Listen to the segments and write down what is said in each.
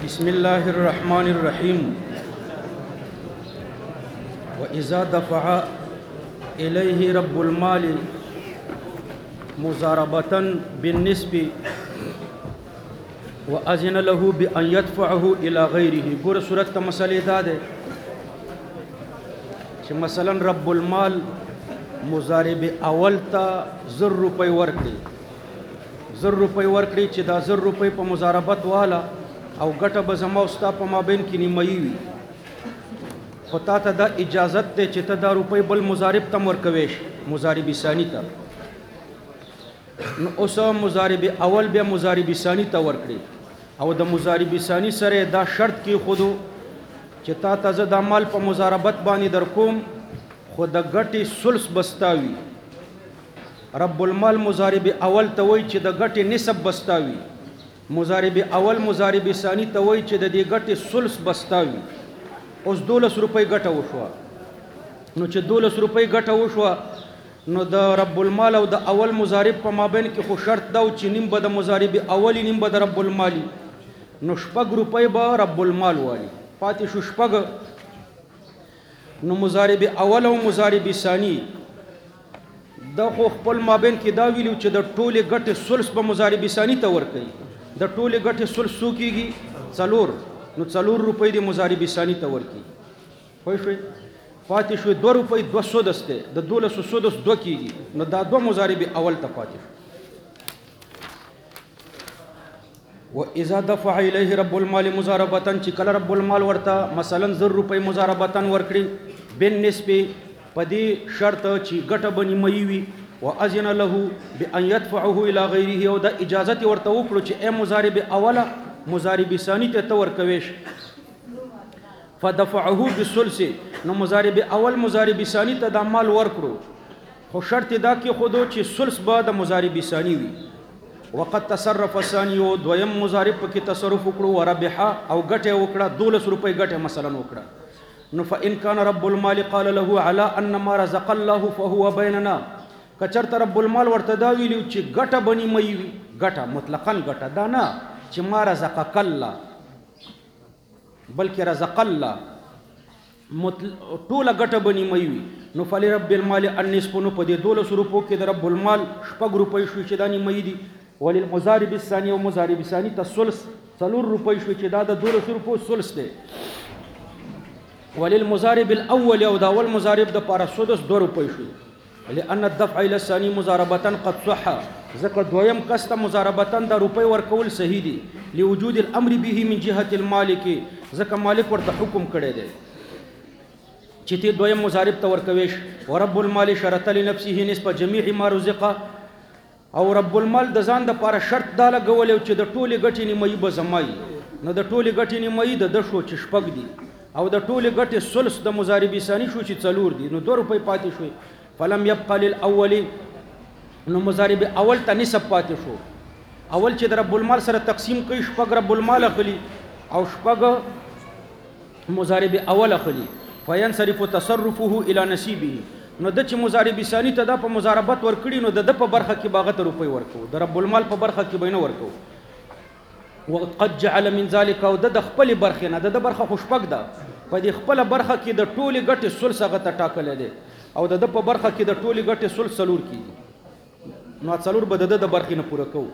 بسم الله الرحمن الرحيم وإذا دفع إليه رب المال مزاربة بالنسب وأذن له بأن يدفعه إلى غيره. ګوره صورت ته مسئلې دا ده چې مثلا رب المال مضارب اول ته 1000 روپۍ ورکړي 1000 روپۍ ورکړي چې دا 1000 روپۍ په مضاربت والا او ګټه به زما او ستا په مابین کې نیمایي وي، خو تا ته دا اجازت دی چې ته دا روپۍ بل مضارب ته ورکوې شي، مضارب ثاني ته. نو اوس مضارب اول بیا مضارب ثاني ته ورکړي او د مضارب ثاني سره دا شرط کې خودو چې تا ته زه دا مال په مضاربت باندې در کوم خو د ګټې ثلث بستاوي. رب المال مضارب اول ته وایي چې د ګټې نسب بستاوي، مضارب اول مضارب ثاني ته وایي چې د دې ګټې ثلث بستاوي. اوس 12 روپۍ ګټه وشوه، نو چې 12 روپۍ ګټه وشوه نو د رب المال او د اول مضارب په مابین کې خو شرط دا چې نیم به د مضارب اولی نیم به د رب المالي، نو 6 روپۍ به رب المال والی پاتې شو 6. نو مضارب اول او مضارب ثاني دا خو خپل مابین کې دا ویلو چې د ټولې ګټې ثلث به مضارب ثاني ته ورکوي، د ټولې ګټې ثلث څو کېږي 4، نو 4 روپۍ د مضارب ثاني ته ورکوي. پوه شوئ؟ پاتې شوې 2 روپۍ 200 دی، د 1200 2 کېږي، نو دا 2 مضارب اول ته پاتې شو. وإذا دفع إليه رب المال مضاربة چې کله رب المال ورته مثلا 1000 روپۍ مضاربة ورکړي بالنسبه په دې شرط چې ګټه به نیمایي وي، وأذن له بأن يدفعه إلى غيره او د اجازت ورته وکړو چې اے مضارب اوله مضارب ثاني ته ورکوي شي. فدفعه بالثلث، نو مضارب اول مضارب ثاني ته د مال ورکړو خو شرط دا کې خودو چې ثلث به د مضارب ثاني وي. وقد تصرف الثاني دویم مضارب پکې تصرف وکړو وربح او ګټه وکړه 12 روپۍ ګټه مثلا وکړه. نو فإن كان رب المال قال له على أن ما رزق الله فهو بيننا، کچرته رب المال ورته دا ویلو چې ګټه بنی مې وي، ګټه مطلقاً ګټه دا نه چې ما رزقك الله بلکې رزق الله ټوله ګټه بنی مې وي. نو فلرب المال النصف، نو په دې 12 روپو کې د رب المال 6 روپۍ شو چې دا نیمې دي. وللمضارب الثاني او مضارب ثاني ته ثلث 4 روپۍ شو چې دا د 12 روپو ثلث دی. وللمضارب الاول او دا اول مضارب د پاره 2 روپۍ شو، لأن الدفع إلى الثاني مضاربة قد صح، ذکر دویم کسته مضاربة دا روپۍ ورکول صحیح دي، لوجود الامر به من جهة المالک، ذکر مالک ورته حکم کړی دی چې ته دویم مضارب ته ورکويش. ورب المال شرط لنفسه نسبه جميع ما رزق، او رب المال د ځان د پاره شرط دا لګول چې د ټولې ګټې نیمایي به زمای، نو د ټولې ګټې نیمایي د شو چې 6 دي او د ټولې ګټې ثلث د مضارب ثاني شو چې 4 دي، نو 2 روپۍ پاتې شوې. فلم يبقى للاول، نو مضارب اول ته نسب پاتې شو. اول چې د رب المال سره تقسیم کوي 6 رب المال اخلي او 6 مضارب اول اخلي، فينصرف تصرفه الى نصيبه. نو د چې مضارب ثاني ته د په مضاربت ورکړي نو د په برخه کې باغه ته روپۍ ورکو، د رب المال په برخه کې بینه ورکو. وقد جعل من ذلك، او د خپل برخه نه د برخه خوشپک ده په دې خپل برخه کې د ټولې ګټې ثلث هغه ته ټاکل دي او د په برخه کې د ټولې ګټې ثلث 4 کیږي، نو 4 به د برخه نه پوره کوو.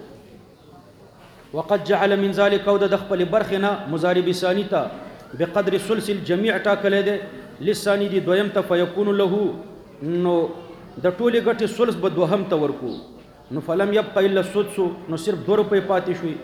وقد جعل من ذلك، او د خپل برخه نه مضارب ثاني ته بقدر ثلث الجميع ټاکل دي لثاني دي دویم ته، فيكون له، نو د ټولې ګټې ثلث به دوهم ته ورکو. نو فلم يبقى الا السدس، نو صرف 2 روپۍ پاتې شوي.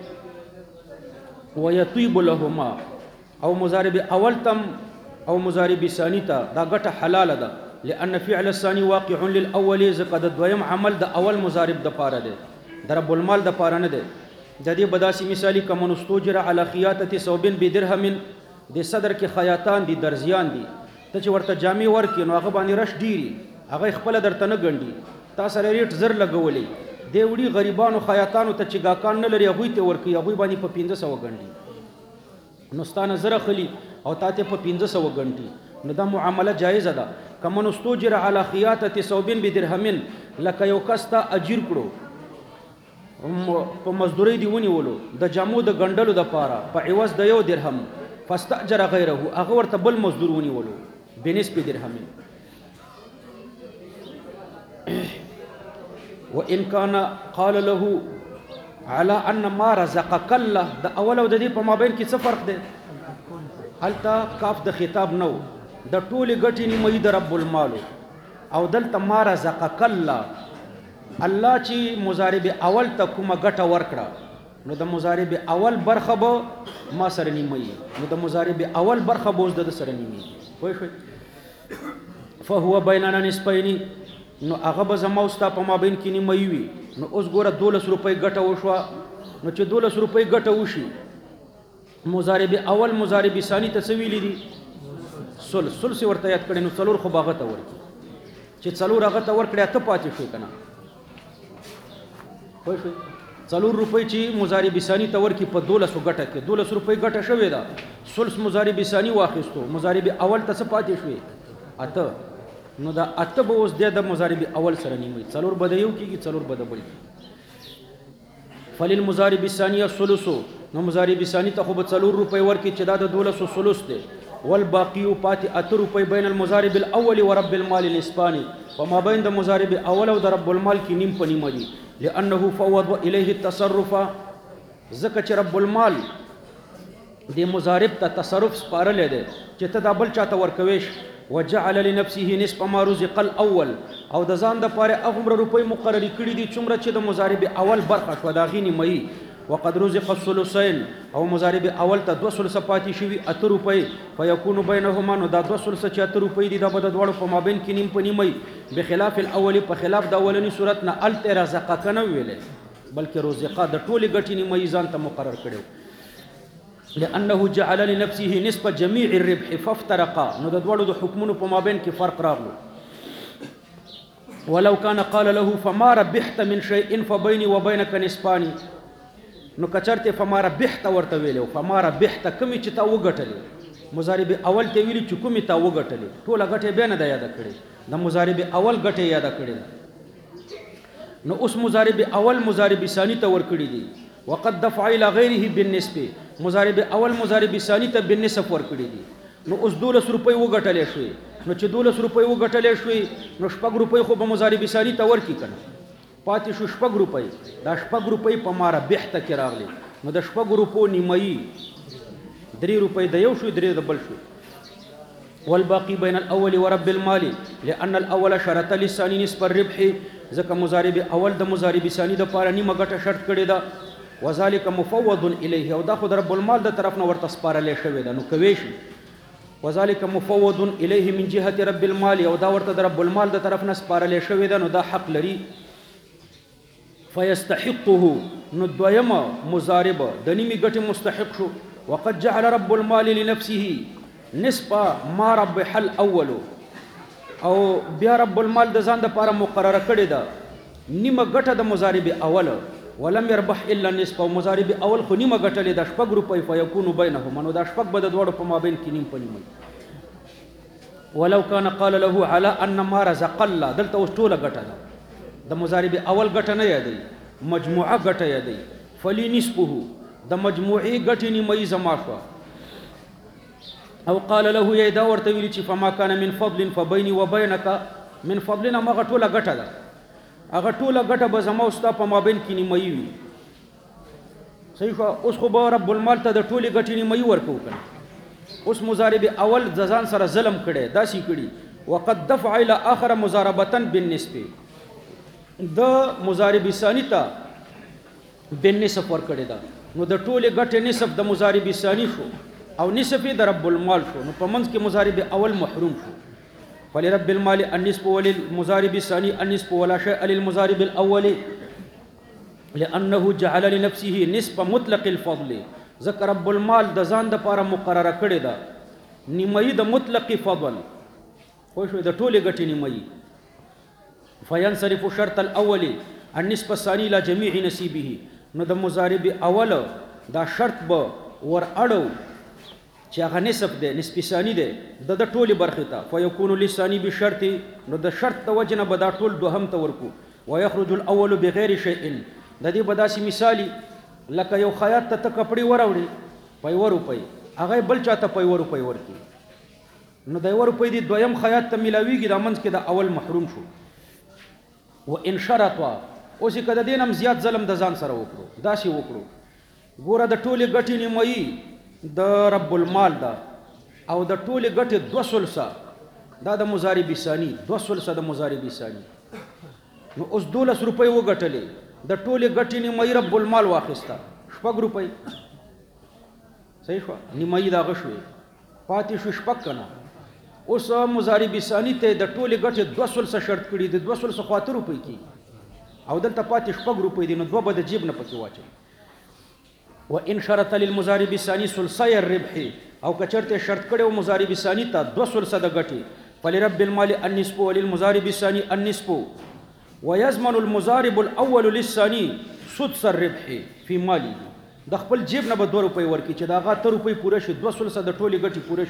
ويطيب لهما، او مضارب اول تم او مضارب ثاني ته دا ګټه حلال ده، لأن فعل الثاني واقع للأول، ځکه د دویم عمل د اول مضارب د پاره دی، د رب المال د پاره نه دی. د دې بداسي مثالي کمن استوجر على خياطه ثوب بدرهم، د صدر کې خیاطان دي درزیان دي، ته چې ورته جامې ورکې نو هغه باندې رش ډیری، هغه خپل درته نه ګنډي، تاسو سره ریټ زر لګولې دی وړي غریبانو خیاطانو ته چې ګاکان نه لري هغوی ته ورکوي، هغوی باندې په 1500 ګنډي، نو ستانه زر خلی او تاته په 1500 ګنټي، نو دا معامله جایزه ده. کمن استوجر على خياطه ثوب بدرهم، لکه یو کس ته اجیر کړو په مزدوري دی ونیولو د جامو د ګنډلو د پاره په عوض د 1 درهم فاستاجر غیره هغه ورته بل مزدور ونیولو بنسبه درهم وان كان قال له على ان ما رزقك الله د اول او د دې په مابین کې څه فرق دی هلته کاف د خطاب نو د ټولې ګټې نیمه د رب المال او دلته ما رزقك الله الله چې مضارب اول ته کومه ګټه ورکړه نو د مضارب اول برخه به ما سره نیمه نو د مضارب اول برخه به اوس د سره نیمه وای شو فهو بیننا نسبین نو هغه به زما اوستا په مابین کې نیمه وي نو اوس ګوره 12 روپۍ ګټه وشوه نو چې 12 روپۍ ګټه وشي مضارب اول مضارب ثانی ته څه ویلي دي سلس ورته یاد کړي نو څلور خو باغه ته ورکړي چې څلور هغه ته ورکړي ته پاتې شو کنه خو شو 4 روپۍ چې مضارب ثانی ته ورکړي په 1200 ګټه کې 12 روپۍ ګټه شوې ده سلس مضارب ثانی واخیستو مضارب اول ته څه پاتې شوې اته نو دا اته به اوس د مضارب اول سره نیمه 4 بده یو کېږي 4 بده بل فللمضارب الثاني الثلث نو مضارب ثانی ته خو به 4 روپۍ ورکړي چې دا د 1200 ثلث دی والباقي پاتې 8 روپۍ بین المضارب الاول ورب المال الاسباني وما بین د مضارب اول او د رب المال کې نیم په نیمه دي لانه فوض الیه التصرف زکه چې رب المال د مضارب ته تصرف سپارل دی چې ته دا بل چاته ورکويش وجعل لنفسه نصف ما رزق الاول او د ځان د پاره هغه روپۍ مقرری کړی دي څومره چې د مضارب اول برخه شو دا غینی مئی وقد رزق الثلثين او مضارب اول ته 2 ثلث پاتې شوی 8 روپۍ فيكون بينهما نو دا 2 ثلث چې 8 روپۍ دي دا به د دوړو په مابین کې نیم په نیمه بخلاف الاول په خلاف د اولنی صورت نه الترزق کنه ویلې بلکې رزقا د ټولي ګټې نیمه ځان ته مقرر کړو لانه جعل لنفسه نسبه جميع الربح فافترقا نو د دوړو د حکمونو په مابین کې فرق راغلو ولو كان قال له فما ربحت من شيء فبيني وبينك نسبان نو کچرته فما ربحت ورته ویلو فما ربحت کمی چې تا وګټلې مضارب اول ته ویلی چې کومي تا وګټلې ټوله ګټه به نه د یاد کړې د مضارب اول ګټه یاد کړې نو اوس مضارب اول مضارب ثانی ته ور کړې دي وقد دفع الى غيره بالنسبه مضارب اول مضارب ثانی ته بالنسب ور کړې دي نو اوس 12 روپۍ وګټلې شوې نو چې 12 روپۍ وګټلې شوې نو 6 روپۍ خو به مضارب ثانی ته ورکی کنه پاتې شو 6 روپۍ دا 6 روپۍ په ماره بهته کې راغلي نو د 6 روپو نیمایي 3 روپۍ د یو شو 3 د بل شو والباقي بين الاول ورب المال لان الاول شرط للثاني نصف الربح ځکه مضارب اول د مضارب ثانی د پاره نیمه ګټه شرط کړی دا وذلك مفوض الیه او دا خو د رب المال د طرف نه ورته سپارلې شوی دا نو کوي شي وذلك مفوض الیه من جهه رب المال او دا ورته د رب المال د طرف نه سپارلې شوی دا نو دا حق لري فيستحقه نو دویمه مضارب د نیمه ګټه مستحق شو وقد جعل رب المال لنفسه نسبه ما ربح الاول او بیا رب المال د ځان د لپاره مقرره کړی دا نیمه ګټه د مضارب اول ولم يربح الا النصف او مضارب اول خو نیمه ګټلې د 6 روپۍ فيكون بينهما نو دا 6 بد دوړو په مابین کې نیم په نیمه ولو كان قال له على ان ما رزق الله دلته اوس ټوله ګټه ده د مضارب اول ګټه نه یادې مجموعه ګټه یادې فلی نسبه د مجموعي ګټې نیمه زما شو او قال له یا دا ورته ویل چې فما كان من فضل فبيني وبينك من فضلنا ما ټوله ګټه ده هغه ټوله ګټه به زما او ستا په مابین کې نیمه وي صحیح شو اوس خو به رب المال ته د ټولې ګټې نیمه ورکو کنه اوس مضارب اول ځان سره ظلم کړي داسې کړي وقد دفع الى اخر مضاربه بالنسبه د مضارب ثانی ته بالنسب ور کړي دا نو د ټولې ګټې نسب د مضارب ثانی شو او نسب د رب المال شو نو په منځ کې مضارب اول محروم شو فلرب المال النسب وللمضارب الثاني النسب ولا شيء للمضارب الاول لانه جعل لنفسه نسب مطلق الفضل ذكر رب المال د ځان د لپاره مقرره کړی دا نیمه د مطلق فضل خو شو د ټولې ګټې نیمه فينصرف شرط الاول النسب الثاني الى جميع نصيبه نو د مضارب اول دا شرط به ور اړو چې هغه نسب ده نسب ثانی ده د ټولي برخه ته فيكون للثاني بشرط نو د شرط د وجنه به دا ټول دوهم ته ورکو ويخرج الاول بغیر شيء د دې به داسې مثالي لکه یو خیاط ته کپړې وراوړې په 1 روپۍ هغه بل چاته په 1 روپۍ ورکړي نو د 1 روپۍ دی دویم خیاط ته ملاویږي دا منځ کې د اول محروم شو و ان شرطوا اوس کده دینم زیات ظلم د ځان سره وکړو داسې وکړو ګوره د ټولې ګټې نیمایي د رب المال دا او د ټولې ګټې 2 دا د مضارب ثانی 2 د مضارب ثانی نو اوس 12 روپۍ وګټلې د ټولې ګټې نیمایي رب المال واخیسته 6 روپۍ صحیح شو نیمایي دا غشوي پاتې شو 6 کنه اوس مضارب ثانی ته د ټولې ګټې 200 شرط کړي د 200 خاطر روپۍ کی او دلته پاتې 6 روپۍ دي نو دوه به د جیب نه پکې واچي و ان شرط للمضارب الثاني ثلثي الربح او کچرته شرط کړو مضارب ثانی ته 200 د ګټې فلرب المال النصف وللمضارب الثاني النصف ويضمن المضارب الاول للثاني سدس الربح في ماله د خپل جیب نه به 2 روپۍ ورکړي چې دا غا 3 روپۍ پوره شي 200 د ټولې ګټې پوره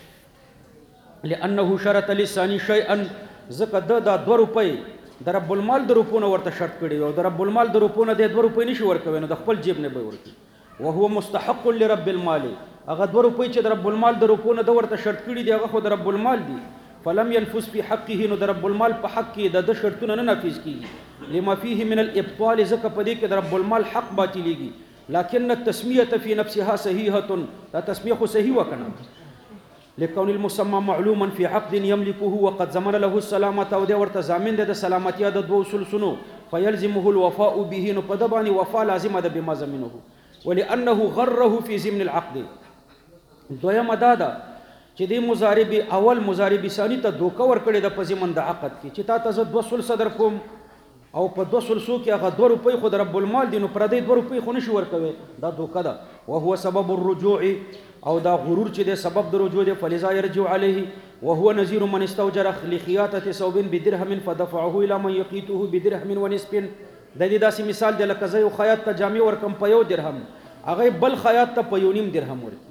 شي لانه شرط للثاني شيئا زکه دا 2 روپۍ د رب المال د روپونه ورته شرط کړي او د رب المال د روپونه د 2 روپۍ نشي ورکوي نو د خپل جیب نه به ورکړي وهو مستحق لرب المال هغه 2 روپۍ چې د رب المال د روپونه د ورته شرط کړي دی هغه خو د رب المال دی فلم ينفذ في حقه نو د رب المال په حق کې د شرطونه نه نافذ کیږي لما فيه من الابطال زکه په دې کې د رب المال حق باطلېږي لكن التسميه في نفسها صحيحه دا تسمیه صحیح وکنه لكون المسمى معلوما في عقد يملكه وقد ضمن له السلامه او د ورته ضامن د سلامتیا د 2 سلسلو فيلزمه الوفاء به نو په دباني وفاء لازمه ده بما ضمنه ولانه غره في ضمن العقد دویم دادا چې د مضارب اول مضارب ثانی ته دوکه ور کړی د پزمن د عقد کې چې تا ته 200 صدر کوم او په 200 کې هغه 2 روپۍ خو د رب المال دي نو پر دې 2 روپۍ خو نشي ورکوي دا دوکه ده وهو سبب الرجوع او دا غرور چې د سبب د رجوع دی فلذا يرجع عليه وهو نذير من استوجر لخياطه ثوب بدرهم فدفعه الى من يقيته بدرهم ونصف د دې داسې مثال دی لکه زه یو خیاط ته جامې ورکم په 1 درهم هغه بل خیاط ته په 1.5 درهم ورکي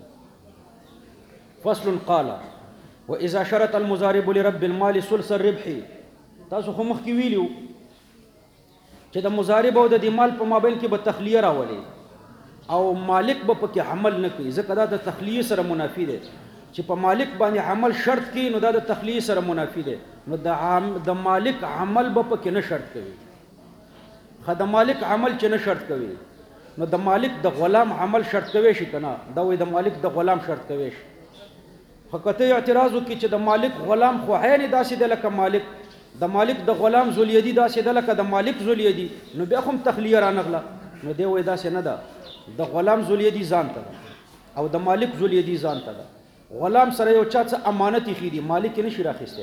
فصل قال واذا شرط المضارب لرب المال ثلث الربح تاسو خو مخکې ویلو چې د مضارب او د مال په مابین کې به تخلیه راولي او مالک به پکې عمل نه کوي ځکه دا د تخلیه سره منافي دی چې په مالک باندې عمل شرط کوي نو دا د تخلیه سره منافي دی نو د مالک عمل به پکې نه شرط کوي خو د مالک عمل چې نه شرط کوي نو د مالک د غلام عمل شرط کوي شي کنه دا وي د مالک د غلام شرط کوي شي فقط اعتراض وکړي چې د مالک غلام خو عین داسې د لکه مالک د مالک د غلام ذولیدی داسې د لکه د مالک ذولیدی نو بیا هم تخلیه رانغله نو دی وای داسې نه ده د غلام ذولیدی ځان ته او د مالک ذولیدی ځان ته ده غلام سره یو چا څه امانت خېدي مالک نشي راخسته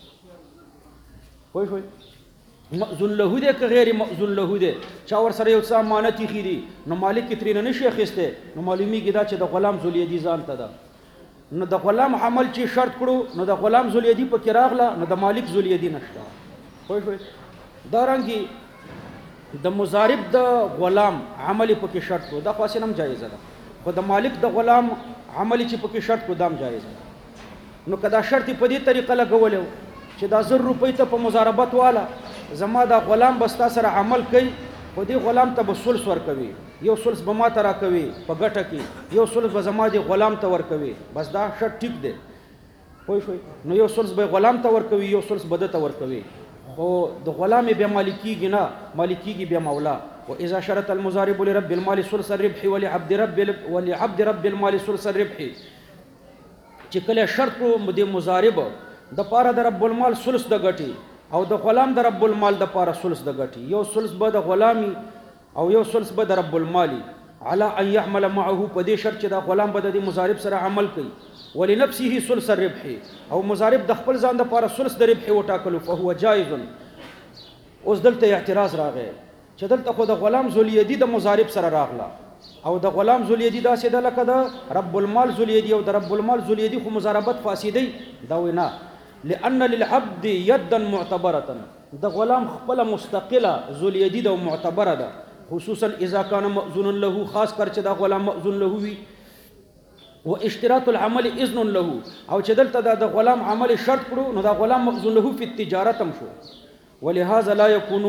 کوي مأذون له ده که غیر مأذون له ده چا ور سره یو څه امانت خېدي نو مالک ترې نه نشي اخسته نو معلومیږي دا چې د غلام ذولیدی ځان ته ده نو د غلام عمل چې شرط کړو نو د غلام ذولیدی پکې راغله نو د مالک ذولیدی نشته خو دا رنګي د مضارب د غلام عمل پکې شرط کړو دا خاصه هم جایز ده خو د مالک د غلام عمل چې پکې شرط کړو دا هم جایز ده نو کدا شرط په دې طریقه لګولو چې دا 100 روپۍ ته په مضاربت والا زما دا غلام بستا سره عمل کوي خو دې غلام ته به ثلث ورکوي یو ثلث به ما ته راکوي په ګټه کې یو ثلث به زما د غلام ته ورکوي بس دا شرط ټیک دی پوه شوي نو یو ثلث به غلام ته ورکوي یو ثلث به ده ته ورکوي خو د غلام بیا مالکیږي نه مالکیږي بیا مولا واذا شرط المضارب لرب المال ثلث الربح ولعبد رب المال ثلث الربح چې کله شرط کړو د مضارب د پاره د رب المال ثلث د ګټي او د غلام د رب المال د پاره ثلث د ګټي یو ثلث به د غلامي او یو ثلث به د رب المالي على ان يعمل معه په دې شرط چې د غلام به د مضارب سره عمل کوي ولنفسه ثلث الربح او مضارب د خپل ځان د پاره ثلث د ربح وټاکلو فهو جائز اوس دلته اعتراض راغی چې دلته خو د غلام ذولیدی د مضارب سره راغله او د غلام ذولیدی داسې د لکه د رب المال ذولیدی او د رب المال ذولیدی خو مضاربت فاسدی دا وینا لأن للعبد يدا معتبرة د غلام خپل مستقله ذولیدی د معتبره ده خصوصا اذا كان مأذون له خاص کر چې دا غلام مأذون له وي واشتراط العمل اذن له او چې دلته د غلام عمل شرط کړو نو دا غلام مأذون له په تجارت هم شو ولهذا لا يكون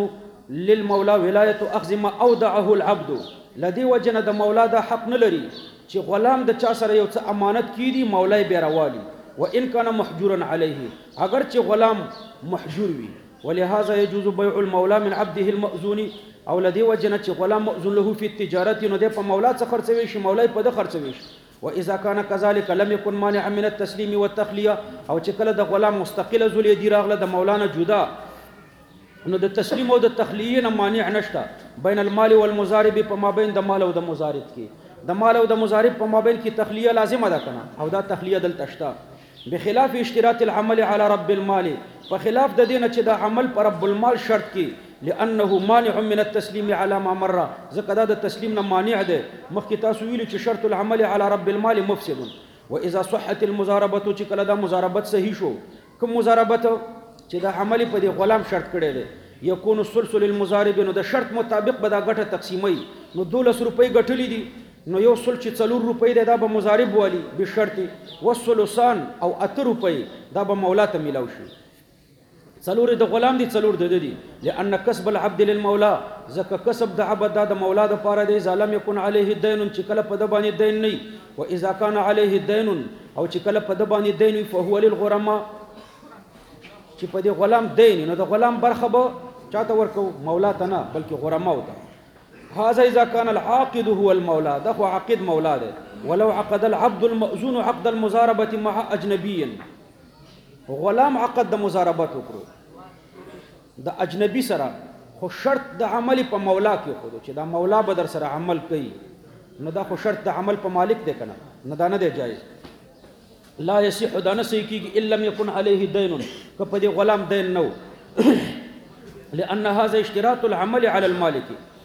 للمولا ولایت اخذ ما اودعه العبد لدی وجنه د مولا دا حق نه لري چې غلام د چا سره یو څه امانت کیدی مولای بیروالی وان كان محجورا عليه اگر چې غلام محجور وي ولهذا يجوز بيع المولى من عبده المأذون او لدی وجنه چې غلام مأذون له فی التجارت نو د په مولا څخه خرڅوي شي مولای په د خرڅوي شي واذا كان كذلك لم يكن مانعا من التسليم والتخليه او چې کله د غلام مستقله ذل دی راغله د مولانا جدا نو د تسلیم او د تخلیه نه مانع نشته بین المال والمضارب په مابین د مال او د مضارب کې د مال او د مضارب په مابین کې تخلیه لازمه ده کنه او دا تخلیه دلته شته بخلاف اشتراط العمل على رب المال په خلاف د دینه چې د عمل پر رب المال شرط کې لانه مانع من التسليم على ما مر ځکه دا د تسلیم نه مانع ده مخکې تاسو ویلي چې شرط العمل على رب المال مفسد واذا صحت المضاربه چې کله دا مضاربت صحیح شو کوم مضاربت چې دا عمل په دی غلام شرط کړی دی یکون السلسل المضارب نو د شرط مطابق به دا ګټه تقسیمي نو 12 روپۍ ګټلې دي نو یو سل چې 4 روپۍ دی دا به مضارب والی به شرط والثلثان او 8 روپۍ دا به مولا ته ملاو شي 4 د غلام دي 4 د دي لان کسب العبد للمولا زکه کسب د عبد د مولا د پاره دی ظالم یکون علیه الدین چې کله په د باندې دین نه و اذا كان عليه الدين او چې کله په د باندې دین فهو للغرماء چې په دې غلام دین نو د غلام برخه به چاته ورکو مولا ته نه بلکې غرماء ته هذا اذا كان العاقد هو المولى ده هو عقد مولا ده ولو عقد العبد المأذون عقد المضاربه مع اجنبي غلام عقد د مضاربت وکړو د اجنبي سره خو شرط د عمل په مولا کې خو چې دا مولا به در سره عمل کوي نو دا خو شرط د عمل په مالک دی کنه نه دا نه دی جایز لا يصح دا نه صحیح کیږي الا لم يكن عليه دين که په دې غلام دین نو لان هذا اشتراط العمل على المالك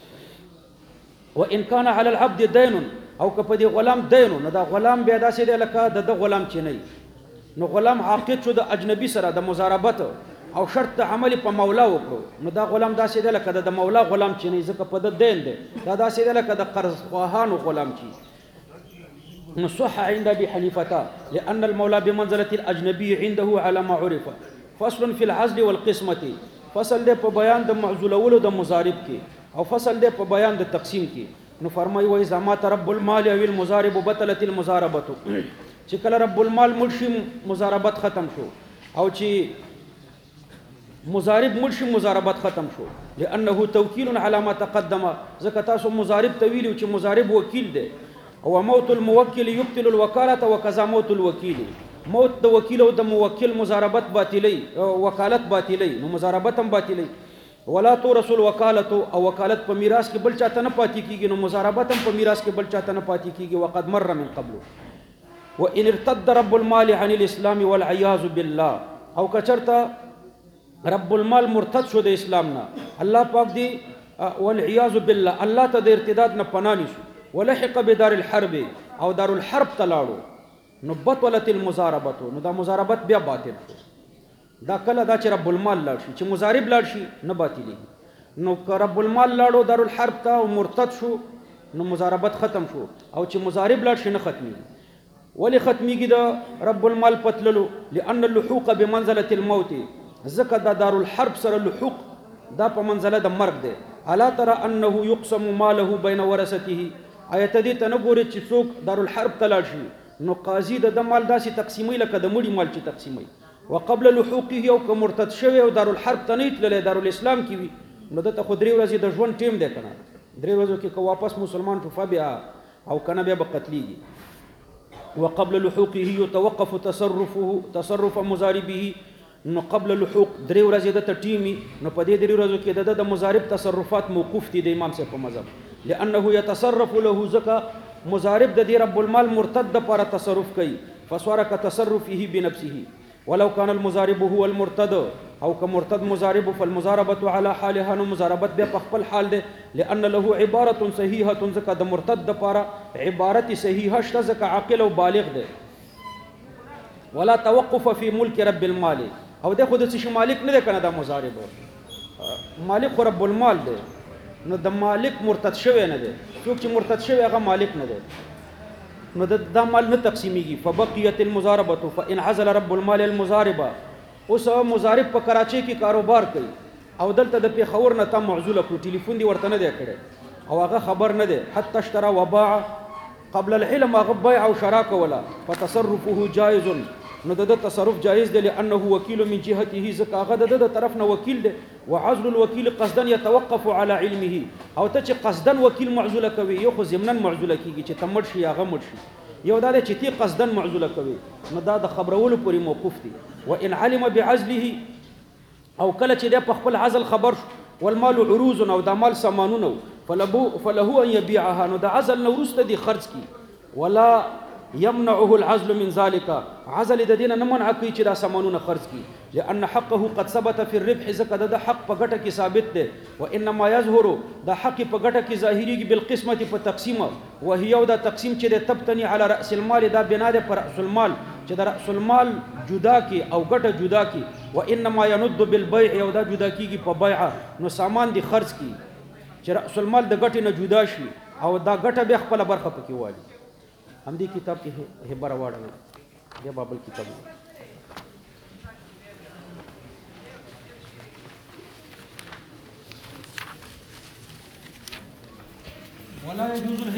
وان كان على العبد دين او که په دې غلام دین نو دا غلام بیا داسې دی لکه د غلام چې نه نو غلام عاقد شو د اجنبي سره د مضاربت او شرط عمل په مولا وکړو نو دا غلام داسې دی لکه د مولا غلام چې نه ځکه په د دین دی دا داسې دی لکه د قرض خواهانو غلام چې نصح عند ابي حنيفه لان المولى بمنزله الاجنبي عنده على ما عرف فصل في العزل والقسمه فصل ده په بیان د معزولولو د مضارب کې او فصل ده په بیان د تقسیم کې نو فرمایي و اذا ما رب المال او المضارب بطلت المضاربه چې کله رب المال مرشي مضاربت ختم شو او چې مضارب مرشي مضاربت ختم شو لانه توکیل على ما تقدم ځکه تاسو مضارب تویل چې مضارب وکیل دی او موت الموکل يبطل الوکاله وكذا موت الوکیل موت د وکیل او د موکل مضاربت باطلی وکالت باطلی نو مضاربت هم باطلی ولا تورث الوکاله او وکالت په میراث کې بل چاته نه پاتې کیږي نو مضاربت هم په میراث کې بل چاته نه پاتې کیږي وقد مر من قبل وان ارتد رب المال عن الاسلام والعياذ بالله او کچرتا رب المال مرتد شو د اسلام نه الله پاک دی والعياذ بالله الله ته د ارتداد نه پناه نشو ولحق بدار الحرب او دار الحرب تلاړو نو بطلت المضاربه نو دا مضاربت بیا باطل شو دا کله دا چې رب المال لاړ شي چې مضارب لاړ شي نه باطلېږي نو که رب المال لاړو دار الحرب ته او مرتد شو نو مضاربت ختم شو او چې مضارب لاړ شي نه ختمېږي ولې ختمېږي د رب المال پتللو لأن اللحوق بمنزله الموت ځکه دا دار الحرب سره لحوق دا په منزله د مرګ دی الا ترى انه يقسم ماله بين ورثته آیت دې ته نه ګوري چې څوک دار الحرب ته لاړ شي نو قاضي د مال داسې تقسیمي لکه د مړي مال چې تقسیمي وقبل لحوقه او که مرتد شوی او دار الحرب ته نه تللی دار الاسلام کې وي نو دته خو 3 ورځې د ژوند ټیم دی کنه 3 ورځو کې که واپس مسلمان شو فبیا او کنه بیا به قتلېږي وقبل لحوقه يتوقف تصرف مضاربه نو قبل لحوق 3 ورځې د ټیمي نو په دې 3 ورځو کې د مضارب تصرفات موقوف دي د امام صاحب په مذهب لانه يتصرف له زکا مضارب د دې رب المال مرتد پر تصرف کوي فصار كتصرفه بنفسه ولو كان المضارب هو المرتد او كمرتد مضارب فالمضاربه على حالها نو مضاربت به په خپل حال ده لان له عباره صحيحه زکا د مرتد پر عبارت صحیحه شته زکا عاقل او بالغ ده ولا توقف في ملك رب المال او ده خود څه مالک نه ده کنه دا مضارب مالک رب المال ده نو د مالک مرتد شوی نه ده څوک چې مرتد شوی هغه مالک نه ده نو د مال نه تقسیمیږي فبقيت المضاربه فان عزل رب المال المضاربه اوس مضارب په کراچۍ کې کاروبار کوي او دلته د پیښور نه تا معزوله کړو ټلیفون دی ورته نه دی کړی او هغه خبر نه دی حتی اشترى وباع قبل العلم هغه بیع او شرا کوله فتصرفه جائز نو د تصرف جائز دی لانه وکیل من جهته ځکه هغه د طرف نه وکیل دی وعزل الوکیل قصدا يتوقف على علمه او ته چې قصدا وکیل معزوله کوي یو خو ضمنا معزوله کیږي چې تمړ شي هغه مړ شي یو دا چې تی قصدا معزوله کوي نو دا د خبرولو پورې موقوف دي وان علم بعزله او کله چې د خپل عزل خبر والمال عروض او د مال سامانونه فله ان يبيعها نو د عزل نورسته دي خرج کی ولا يمنعه العزل من ذلك عزل د دینه نه منع کوي چې دا سامانونه خرج کی لان حقه قد ثبت في الربح زکه د حق په ګټه کې ثابت دی وانما يظهر د حق په ګټه کې ظاهري بالقسمه په تقسیم وهي دا تقسیم چې د تبتني على راس المال دا بنا ده پر راس المال چې د راس المال جدا کی او ګټه جدا کی وانما يند بالبيع او دا جدا کیږي په بيع نو سامان دي خرج کی چې راس المال د ګټې نه جدا شي او دا ګټه به خپل برخه پکې والی هم دې کتاب کې هبره واړه یا بابل کتاب ولا يجوز